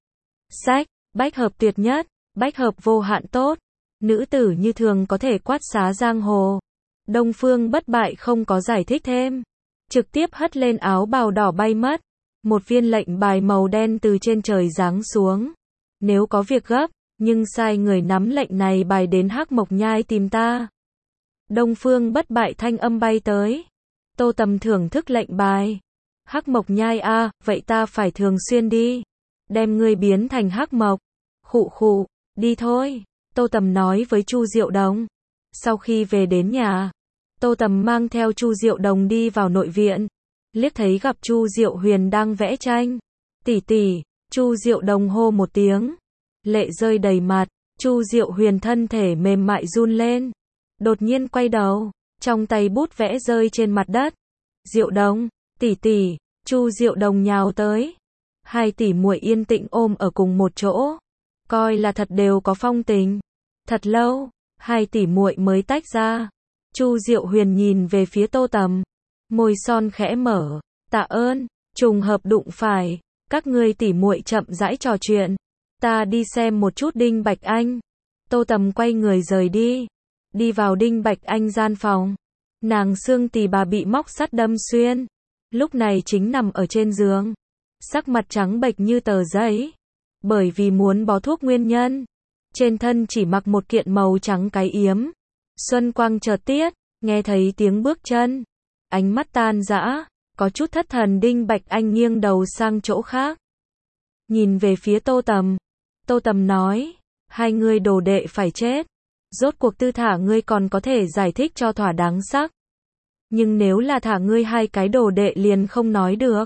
Sách, bách hợp tuyệt nhất, bách hợp vô hạn tốt. Nữ tử như thường có thể quát xá giang hồ. Đông Phương Bất Bại không có giải thích thêm. Trực tiếp hất lên áo bào đỏ bay mất. Một viên lệnh bài màu đen từ trên trời giáng xuống. Nếu có việc gấp, nhưng sai người nắm lệnh này bài đến Hắc Mộc Nhai tìm ta. Đông Phương Bất Bại thanh âm bay tới. Tô Tầm thưởng thức lệnh bài. Hắc Mộc Nhai a, à, vậy ta phải thường xuyên đi. Đem ngươi biến thành Hắc Mộc. Khụ khụ, đi thôi. Tô Tầm nói với Chu Diệu Đồng. Sau khi về đến nhà, Tô Tầm mang theo Chu Diệu Đồng đi vào nội viện. Liếc thấy gặp Chu Diệu Huyền đang vẽ tranh. Tỷ tỷ, Chu Diệu Đồng hô một tiếng. Lệ rơi đầy mặt, Chu Diệu Huyền thân thể mềm mại run lên. Đột nhiên quay đầu, trong tay bút vẽ rơi trên mặt đất. Diệu Đồng, tỷ tỷ, Chu Diệu Đồng nhào tới. Hai tỷ muội yên tĩnh ôm ở cùng một chỗ. Coi là thật đều có phong tình. Thật lâu, hai tỷ muội mới tách ra. Chu Diệu Huyền nhìn về phía Tô Tầm. Môi son khẽ mở. Tạ ơn, trùng hợp đụng phải. Các ngươi tỷ muội chậm rãi trò chuyện. Ta đi xem một chút Đinh Bạch Anh. Tô Tầm quay người rời đi. Đi vào Đinh Bạch Anh gian phòng. Nàng xương tỳ bà bị móc sắt đâm xuyên. Lúc này chính nằm ở trên giường. Sắc mặt trắng bệch như tờ giấy. Bởi vì muốn bó thuốc nguyên nhân. Trên thân chỉ mặc một kiện màu trắng cái yếm. Xuân quang chợt tiết, nghe thấy tiếng bước chân. Ánh mắt tan rã, có chút thất thần. Đinh Bạch Anh nghiêng đầu sang chỗ khác. Nhìn về phía Tô Tầm. Tô Tầm nói, hai người đồ đệ phải chết. Rốt cuộc tư thả ngươi còn có thể giải thích cho thỏa đáng sắc. Nhưng nếu là thả ngươi hai cái đồ đệ liền không nói được.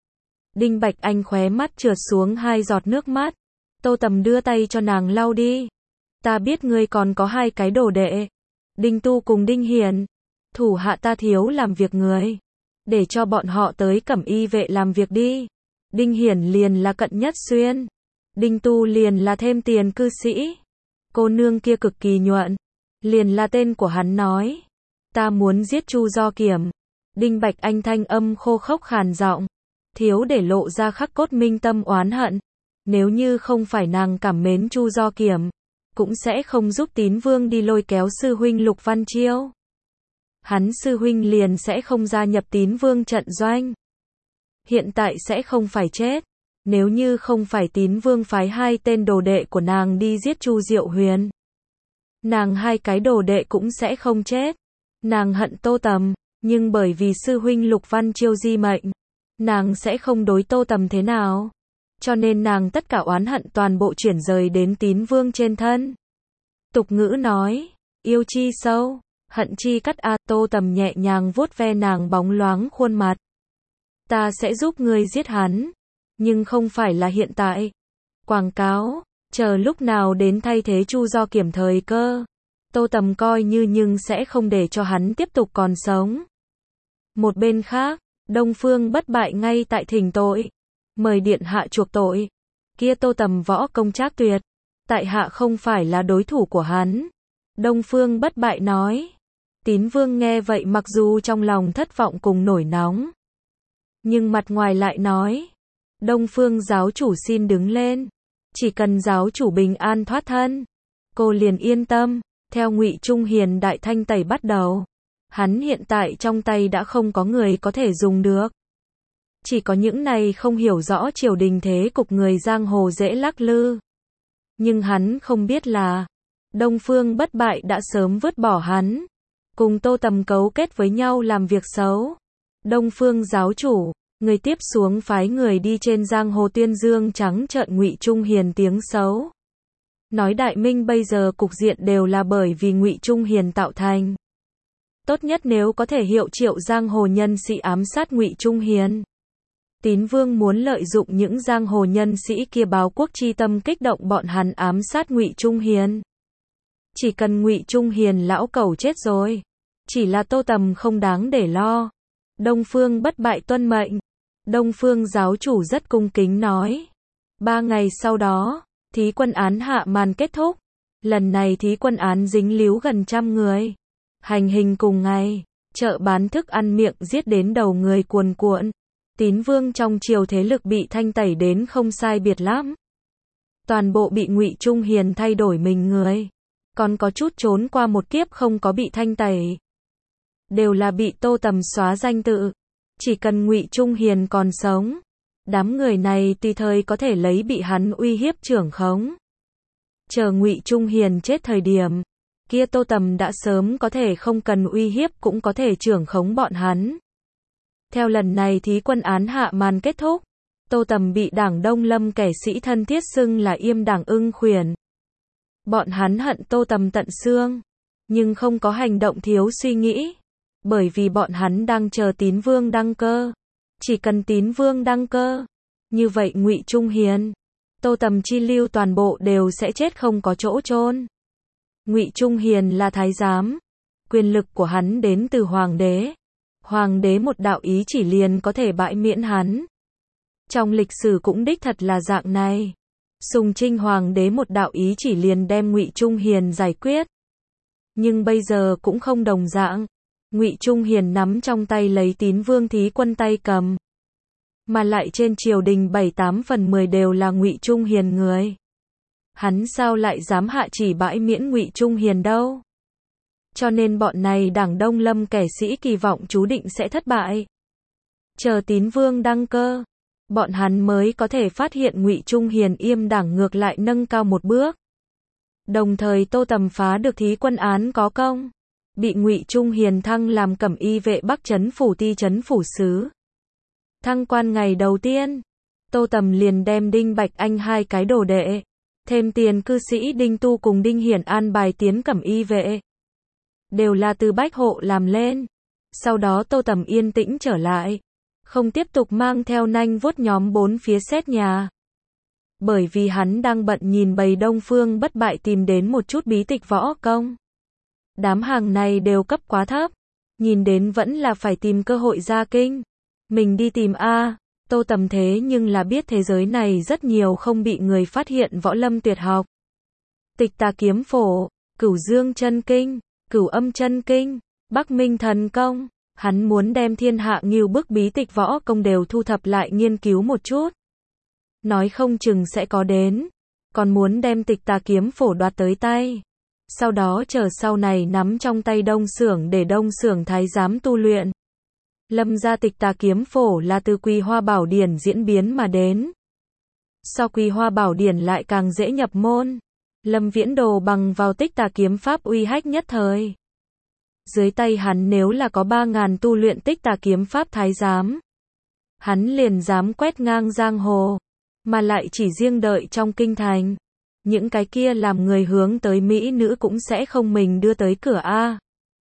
Đinh Bạch Anh khóe mắt trượt xuống hai giọt nước mắt. Tô Tầm đưa tay cho nàng lau đi. Ta biết ngươi còn có hai cái đồ đệ. Đinh Tu cùng Đinh Hiền. Thủ hạ ta thiếu làm việc người. Để cho bọn họ tới Cẩm Y vệ làm việc đi. Đinh Hiển liền là Cận Nhất Xuyên. Đinh Tu liền là thêm tiền cư sĩ. Cô nương kia cực kỳ nhuận. Liền là tên của hắn nói. Ta muốn giết Chu Do Kiểm. Đinh Bạch Anh thanh âm khô khốc khàn giọng. Thiếu để lộ ra khắc cốt minh tâm oán hận. Nếu như không phải nàng cảm mến Chu Do Kiểm, cũng sẽ không giúp Tín Vương đi lôi kéo sư huynh Lục Văn Chiêu. Hắn sư huynh liền sẽ không gia nhập Tín Vương trận doanh. Hiện tại sẽ không phải chết. Nếu như không phải Tín Vương phái hai tên đồ đệ của nàng đi giết Chu Diệu Huyền, nàng hai cái đồ đệ cũng sẽ không chết. Nàng hận Tô Tầm, nhưng bởi vì sư huynh Lục Văn Chiêu di mệnh, nàng sẽ không đối Tô Tầm thế nào. Cho nên nàng tất cả oán hận toàn bộ chuyển rời đến Tín Vương trên thân. Tục ngữ nói, yêu chi sâu, hận chi cắt a. Tô Tầm nhẹ nhàng vuốt ve nàng bóng loáng khuôn mặt. Ta sẽ giúp ngươi giết hắn, nhưng không phải là hiện tại. Quảng cáo, chờ lúc nào đến thay thế Chu Do Kiểm thời cơ. Tô Tầm coi như nhưng sẽ không để cho hắn tiếp tục còn sống. Một bên khác, Đông Phương Bất Bại ngay tại thỉnh tội. Mời điện hạ chuộc tội. Kia Tô Tầm võ công trác tuyệt. Tại hạ không phải là đối thủ của hắn. Đông Phương Bất Bại nói. Tín Vương nghe vậy mặc dù trong lòng thất vọng cùng nổi nóng, nhưng mặt ngoài lại nói. Đông Phương giáo chủ xin đứng lên. Chỉ cần giáo chủ bình an thoát thân, cô liền yên tâm. Theo Ngụy Trung Hiền đại thanh tẩy bắt đầu, hắn hiện tại trong tay đã không có người có thể dùng được. Chỉ có những này không hiểu rõ triều đình thế cục người giang hồ dễ lắc lư. Nhưng hắn không biết là, Đông Phương Bất Bại đã sớm vứt bỏ hắn, cùng Tô Tầm cấu kết với nhau làm việc xấu. Đông Phương giáo chủ, người tiếp xuống phái người đi trên giang hồ tuyên dương trắng trợn Ngụy Trung Hiền tiếng xấu. Nói Đại Minh bây giờ cục diện đều là bởi vì Ngụy Trung Hiền tạo thành. Tốt nhất nếu có thể hiệu triệu giang hồ nhân sĩ ám sát Ngụy Trung Hiền. Tín Vương muốn lợi dụng những giang hồ nhân sĩ kia báo quốc chi tâm kích động bọn hắn ám sát Ngụy Trung Hiền. Chỉ cần Ngụy Trung Hiền lão cẩu chết rồi, chỉ là Tô Tầm không đáng để lo. Đông Phương Bất Bại tuân mệnh. Đông Phương giáo chủ rất cung kính nói. Ba ngày sau đó, thí quân án hạ màn kết thúc. Lần này thí quân án dính líu gần trăm người. Hành hình cùng ngày, chợ bán thức ăn miệng giết đến đầu người cuồn cuộn. Tín Vương trong triều thế lực bị thanh tẩy đến không sai biệt lắm. Toàn bộ bị Ngụy Trung Hiền thay đổi mình người. Còn có chút trốn qua một kiếp không có bị thanh tẩy. Đều là bị Tô Tầm xóa danh tự. Chỉ cần Ngụy Trung Hiền còn sống, đám người này tùy thời có thể lấy bị hắn uy hiếp trưởng khống. Chờ Ngụy Trung Hiền chết thời điểm, kia Tô Tầm đã sớm có thể không cần uy hiếp cũng có thể trưởng khống bọn hắn. Theo lần này thí quân án hạ màn kết thúc, Tô Tầm bị Đảng Đông Lâm kẻ sĩ thân thiết xưng là Yêm Đảng Ưng Khuyển. Bọn hắn hận Tô Tầm tận xương, nhưng không có hành động thiếu suy nghĩ. Bởi vì bọn hắn đang chờ Tín Vương đăng cơ. Chỉ cần Tín Vương đăng cơ, như vậy Ngụy Trung Hiền, Tô Tầm chi lưu toàn bộ đều sẽ chết không có chỗ chôn. Ngụy Trung Hiền là thái giám, quyền lực của hắn đến từ hoàng đế. Hoàng đế một đạo ý chỉ liền có thể bãi miễn hắn. Trong lịch sử cũng đích thật là dạng này. Sùng Trinh hoàng đế một đạo ý chỉ liền đem Ngụy Trung Hiền giải quyết. Nhưng bây giờ cũng không đồng dạng. Ngụy Trung Hiền nắm trong tay lấy Tín Vương thí quân tay cầm. Mà lại trên triều đình bảy tám phần mười đều là Ngụy Trung Hiền người. Hắn sao lại dám hạ chỉ bãi miễn Ngụy Trung Hiền đâu? Cho nên bọn này Đảng Đông Lâm kẻ sĩ kỳ vọng chú định sẽ thất bại. Chờ Tín Vương đăng cơ, bọn hắn mới có thể phát hiện Ngụy Trung Hiền Yêm Đảng ngược lại nâng cao một bước. Đồng thời Tô Tầm phá được thí quân án có công, bị Ngụy Trung Hiền thăng làm cẩm y vệ Bắc Trấn phủ ti trấn phủ sứ. Thăng quan ngày đầu tiên, Tô Tầm liền đem Đinh Bạch Anh hai cái đồ đệ, thêm tiền cư sĩ Đinh Tu cùng Đinh Hiển an bài tiến cẩm y vệ. Đều là từ bách hộ làm lên. Sau đó Tô Tầm yên tĩnh trở lại, không tiếp tục mang theo nanh vuốt nhóm bốn phía xét nhà. Bởi vì hắn đang bận nhìn bầy Đông Phương Bất Bại tìm đến một chút bí tịch võ công. Đám hàng này đều cấp quá thấp, nhìn đến vẫn là phải tìm cơ hội ra kinh. Mình đi tìm a. Tô Tầm thế nhưng là biết thế giới này rất nhiều không bị người phát hiện võ lâm tuyệt học. Tịch Tà Kiếm Phổ, Cửu Dương Chân Kinh, Cửu Âm Chân Kinh, Bắc Minh Thần Công. Hắn muốn đem thiên hạ ngưu bức bí tịch võ công đều thu thập lại nghiên cứu một chút. Nói không chừng sẽ có đến. Còn muốn đem Tịch Tà Kiếm Phổ đoạt tới tay. Sau đó chờ sau này nắm trong tay Đông Xưởng để Đông Xưởng thái giám tu luyện. Lâm gia Tịch Tà Kiếm Phổ là từ Quý Hoa Bảo Điển diễn biến mà đến. Sau Quý Hoa Bảo Điển lại càng dễ nhập môn. Lâm Viễn Đồ bằng vào Tích Tà Kiếm Pháp uy hách nhất thời. Dưới tay hắn nếu là có ba ngàn tu luyện Tích Tà Kiếm Pháp thái giám, hắn liền dám quét ngang giang hồ, mà lại chỉ riêng đợi trong kinh thành. Những cái kia làm người hướng tới mỹ nữ cũng sẽ không mình đưa tới cửa a.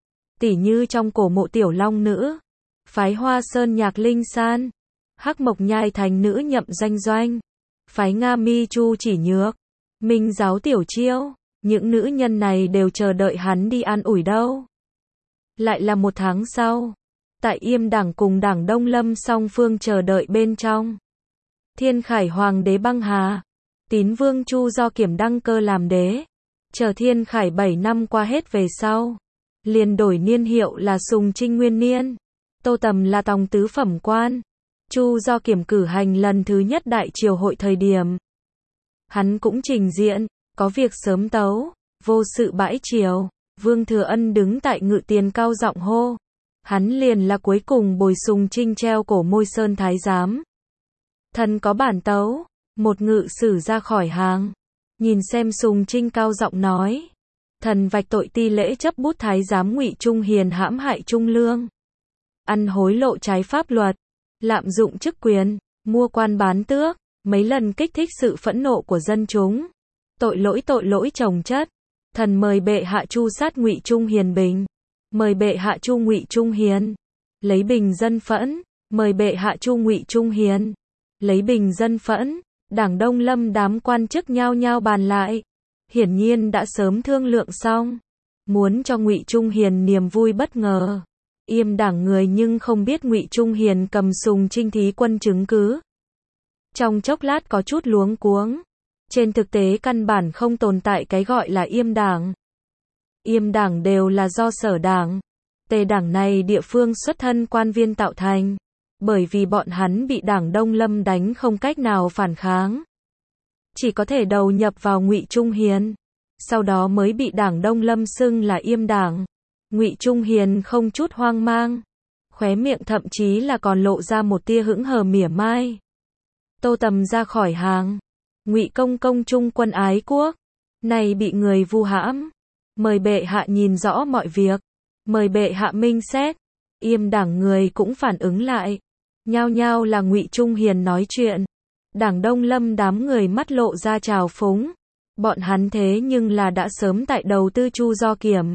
Tỉ như trong cổ mộ Tiểu Long nữ, phái Hoa Sơn Nhạc Linh San, Hắc Mộc Nhai Thành nữ Nhậm Doanh Doanh, phái Nga Mi Chu Chỉ Nhược, Minh Giáo Tiểu Chiêu, những nữ nhân này đều chờ đợi hắn đi an ủi đâu. Lại là một tháng sau, tại Yêm Đảng cùng Đảng Đông Lâm song phương chờ đợi bên trong. Thiên Khải Hoàng đế băng hà, Tín Vương Chu Do Kiểm đăng cơ làm đế. Chờ Thiên Khải bảy năm qua hết về sau, liền đổi niên hiệu là Sùng Trinh Nguyên Niên. Tô Tầm là tòng tứ phẩm quan. Chu Do Kiểm cử hành lần thứ nhất đại triều hội thời điểm. Hắn cũng trình diện, có việc sớm tấu, vô sự bãi triều. Vương Thừa Ân đứng tại ngự tiền cao giọng hô. Hắn liền là cuối cùng bồi Sùng Trinh treo cổ Môi Sơn thái giám. Thần có bản tấu, một ngự sử ra khỏi hàng. Nhìn xem Sùng Trinh cao giọng nói. Thần vạch tội ti lễ chấp bút thái giám Ngụy Trung Hiền hãm hại trung lương. Ăn hối lộ trái pháp luật, lạm dụng chức quyền, mua quan bán tước, mấy lần kích thích sự phẫn nộ của dân chúng. Tội lỗi tội lỗi chồng chất. Thần mời bệ hạ tru sát Ngụy Trung Hiền bình. Mời bệ hạ tru Ngụy Trung Hiền. Lấy bình dân phẫn. Mời bệ hạ tru Ngụy Trung Hiền. Lấy bình dân phẫn. Đảng Đông Lâm đám quan chức nhao nhao bàn lại. Hiển nhiên đã sớm thương lượng xong. Muốn cho Ngụy Trung Hiền niềm vui bất ngờ. Yêm đảng người nhưng không biết Ngụy Trung Hiền cầm Sùng Trinh thí quân chứng cứ. Trong chốc lát có chút luống cuống. Trên thực tế căn bản không tồn tại cái gọi là yêm đảng. Yêm đảng đều là do sở đảng, tề đảng này địa phương xuất thân quan viên tạo thành. Bởi vì bọn hắn bị đảng Đông Lâm đánh không cách nào phản kháng. Chỉ có thể đầu nhập vào Ngụy Trung Hiền. Sau đó mới bị đảng Đông Lâm xưng là yêm đảng. Ngụy Trung Hiền không chút hoang mang. Khóe miệng thậm chí là còn lộ ra một tia hững hờ mỉa mai. Tô Tầm ra khỏi hàng. Ngụy công công trung quân ái quốc. Này bị người vu hãm. Mời bệ hạ nhìn rõ mọi việc. Mời bệ hạ minh xét. Yêm đảng người cũng phản ứng lại. Nhao nhao là Ngụy Trung Hiền nói chuyện. Đảng Đông Lâm đám người mắt lộ ra trào phúng. Bọn hắn thế nhưng là đã sớm tại đầu tư Chu Do Kiểm.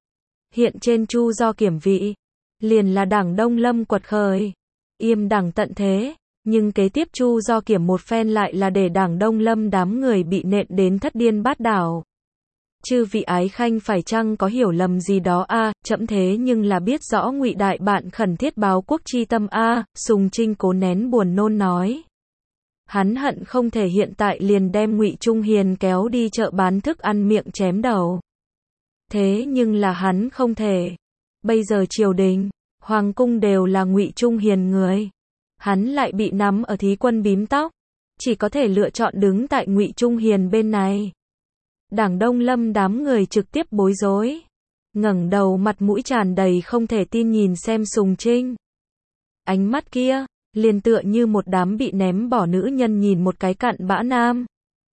Hiện trên Chu Do Kiểm vị. Liền là đảng Đông Lâm quật khởi. Yêm đảng tận thế. Nhưng kế tiếp Chu Do Kiểm một phen lại là để đảng Đông Lâm đám người bị nện đến thất điên bát đảo. Chư vị ái khanh phải chăng có hiểu lầm gì đó a? À, chậm thế nhưng là biết rõ Ngụy đại bạn khẩn thiết báo quốc chi tâm a. À, Sùng Trinh cố nén buồn nôn nói. Hắn hận không thể hiện tại liền đem Ngụy Trung Hiền kéo đi chợ bán thức ăn miệng chém đầu. Thế nhưng là hắn không thể. Bây giờ triều đình, hoàng cung đều là Ngụy Trung Hiền người. Hắn lại bị nắm ở thí quân bím tóc, chỉ có thể lựa chọn đứng tại Ngụy Trung Hiền bên này. Đảng Đông Lâm đám người trực tiếp bối rối, ngẩng đầu mặt mũi tràn đầy không thể tin nhìn xem Sùng Trinh. Ánh mắt kia, liền tựa như một đám bị ném bỏ nữ nhân nhìn một cái cặn bã nam.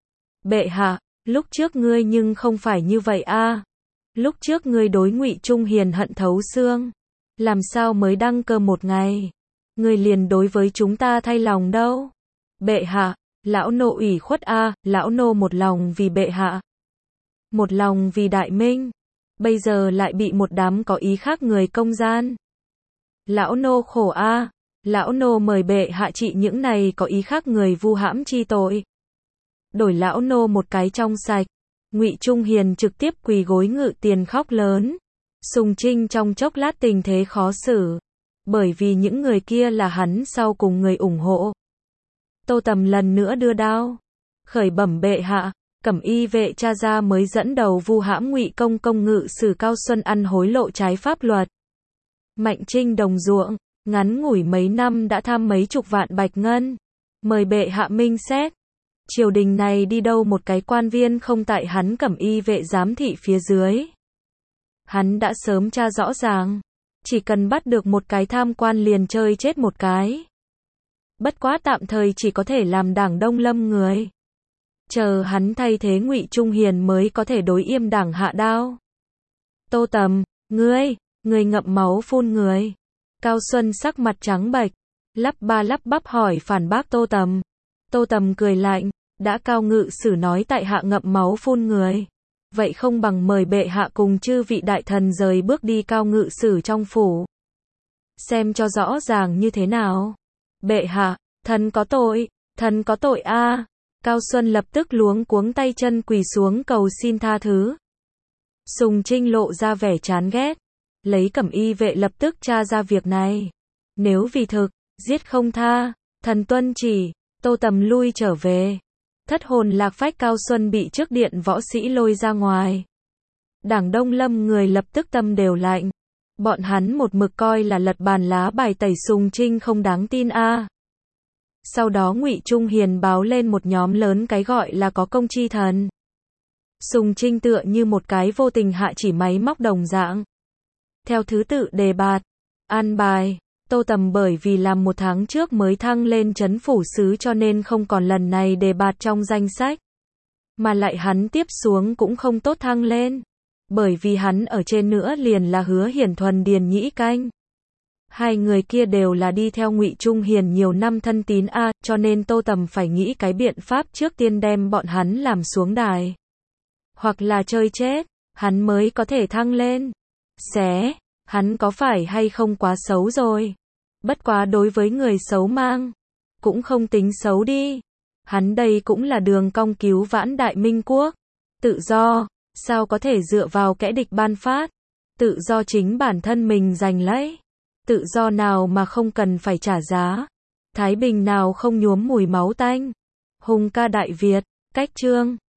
Bệ hạ, lúc trước ngươi nhưng không phải như vậy a. À. Lúc trước ngươi đối Ngụy Trung Hiền hận thấu xương, làm sao mới đăng cơ một ngày, ngươi liền đối với chúng ta thay lòng đâu. Bệ hạ, lão nô ủy khuất a, à, lão nô một lòng vì bệ hạ. Một lòng vì đại minh, bây giờ lại bị một đám có ý khác người công gian. Lão nô khổ a, à, lão nô mời bệ hạ trị những này có ý khác người vu hãm chi tội. Đổi lão nô một cái trong sạch. Ngụy Trung Hiền trực tiếp quỳ gối ngự tiền khóc lớn. Sùng Trinh trong chốc lát tình thế khó xử, bởi vì những người kia là hắn sau cùng người ủng hộ. Tô Tầm lần nữa đưa đao, khởi bẩm bệ hạ. Cẩm y vệ cha ra mới dẫn đầu vu hãm Ngụy công công ngự sử Cao Xuân ăn hối lộ trái pháp luật. Mạnh Trinh đồng ruộng, ngắn ngủi mấy năm đã tham mấy chục vạn bạch ngân. Mời bệ hạ minh xét. Triều đình này đi đâu một cái quan viên không tại hắn cẩm y vệ giám thị phía dưới. Hắn đã sớm tra rõ ràng. Chỉ cần bắt được một cái tham quan liền chơi chết một cái. Bất quá tạm thời chỉ có thể làm đảng Đông Lâm người. Chờ hắn thay thế Ngụy Trung Hiền mới có thể đối yêm đảng hạ đao. Tô Tầm, ngươi, ngươi ngậm máu phun người. Cao Xuân sắc mặt trắng bệch, lắp ba lắp bắp hỏi phản bác Tô Tầm. Tô Tầm cười lạnh, đã Cao ngự sử nói tại hạ ngậm máu phun người. Vậy không bằng mời bệ hạ cùng chư vị đại thần rời bước đi Cao ngự sử trong phủ. Xem cho rõ ràng như thế nào. Bệ hạ, thần có tội, thần có tội a. À. Cao Xuân lập tức luống cuống tay chân quỳ xuống cầu xin tha thứ. Sùng Trinh lộ ra vẻ chán ghét, lấy cẩm y vệ lập tức tra ra việc này. Nếu vì thực, giết không tha, thần tuân chỉ. Tô Tầm lui trở về. Thất hồn lạc phách Cao Xuân bị trước điện võ sĩ lôi ra ngoài. Đảng Đông Lâm người lập tức tâm đều lạnh. Bọn hắn một mực coi là lật bàn lá bài tẩy Sùng Trinh không đáng tin a. À. Sau đó Ngụy Trung Hiền báo lên một nhóm lớn cái gọi là có công chi thần. Sùng Trinh tựa như một cái vô tình hạ chỉ máy móc đồng dạng. Theo thứ tự đề bạt, An bài, Tô Tầm bởi vì làm một tháng trước mới thăng lên trấn phủ sứ cho nên không còn lần này đề bạt trong danh sách. Mà lại hắn tiếp xuống cũng không tốt thăng lên. Bởi vì hắn ở trên nữa liền là Hứa Hiển Thuần Điền Nhĩ Canh. Hai người kia đều là đi theo Ngụy Trung Hiền nhiều năm thân tín a, cho nên Tô Tầm phải nghĩ cái biện pháp trước tiên đem bọn hắn làm xuống đài. Hoặc là chơi chết, hắn mới có thể thăng lên. Xé, hắn có phải hay không quá xấu rồi. Bất quá đối với người xấu mang, cũng không tính xấu đi. Hắn đây cũng là đường cong cứu vãn Đại Minh Quốc. Tự do, sao có thể dựa vào kẻ địch ban phát. Tự do chính bản thân mình giành lấy. Tự do nào mà không cần phải trả giá. Thái Bình nào không nhuốm mùi máu tanh. Hùng ca Đại Việt, cách chương.